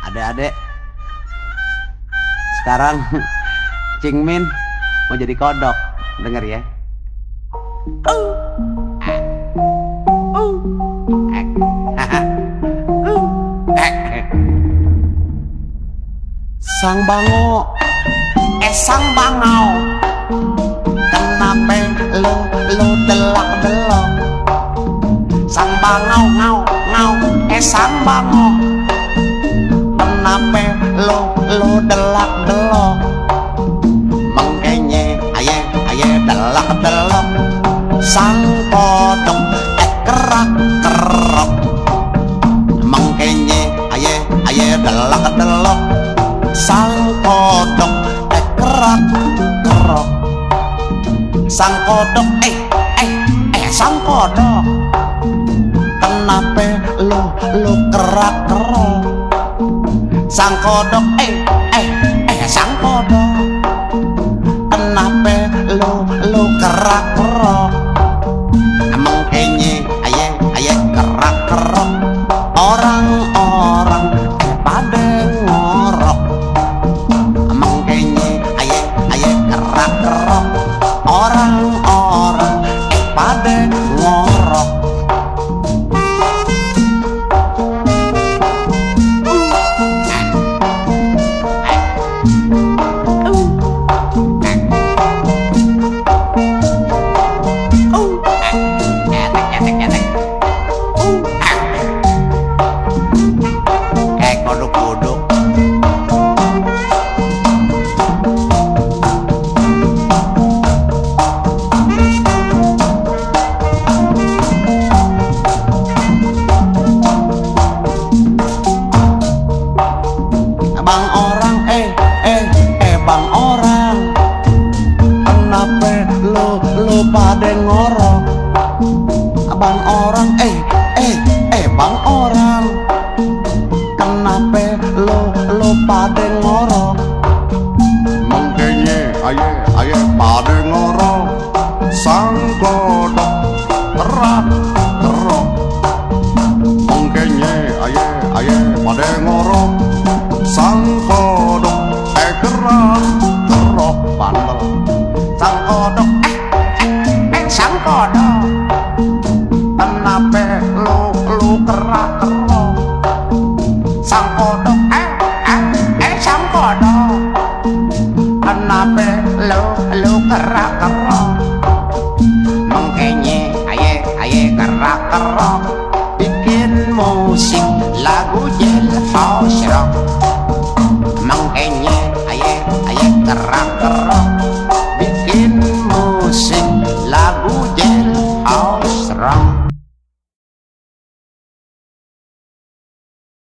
Adek-adek, sekarang Cing Min mau jadi kodok. Denger ya. Sang bango, sang bangau, kenapa lo delak delok? Sang bangau ngau ngau, sang bango, kenapa lo delak delok? Mengkenye aye delak delok. Sang kodok kerak kerok, mengkenye aye delak delok. Sang kodok kerak kerok. Sang kodok sang kodok, kenapa lo kerak kerok? Sang kodok sang kodok, kenapa lo kerak kerok? Mengkenye aye kerak kerok. Orang-orang pada ngorok, mengkenye aye kerak kerok. Orang-orang pada ngorok. Kayak kodok-kodok. Bang orang, bang orang, kenapa lo pada ngorok? Bang orang, bang orang, kenapa lo pada ngorok? Mengkenye aye pada ngorok. Sang kodok kerak kerok, mengkenye aye pada ngorok.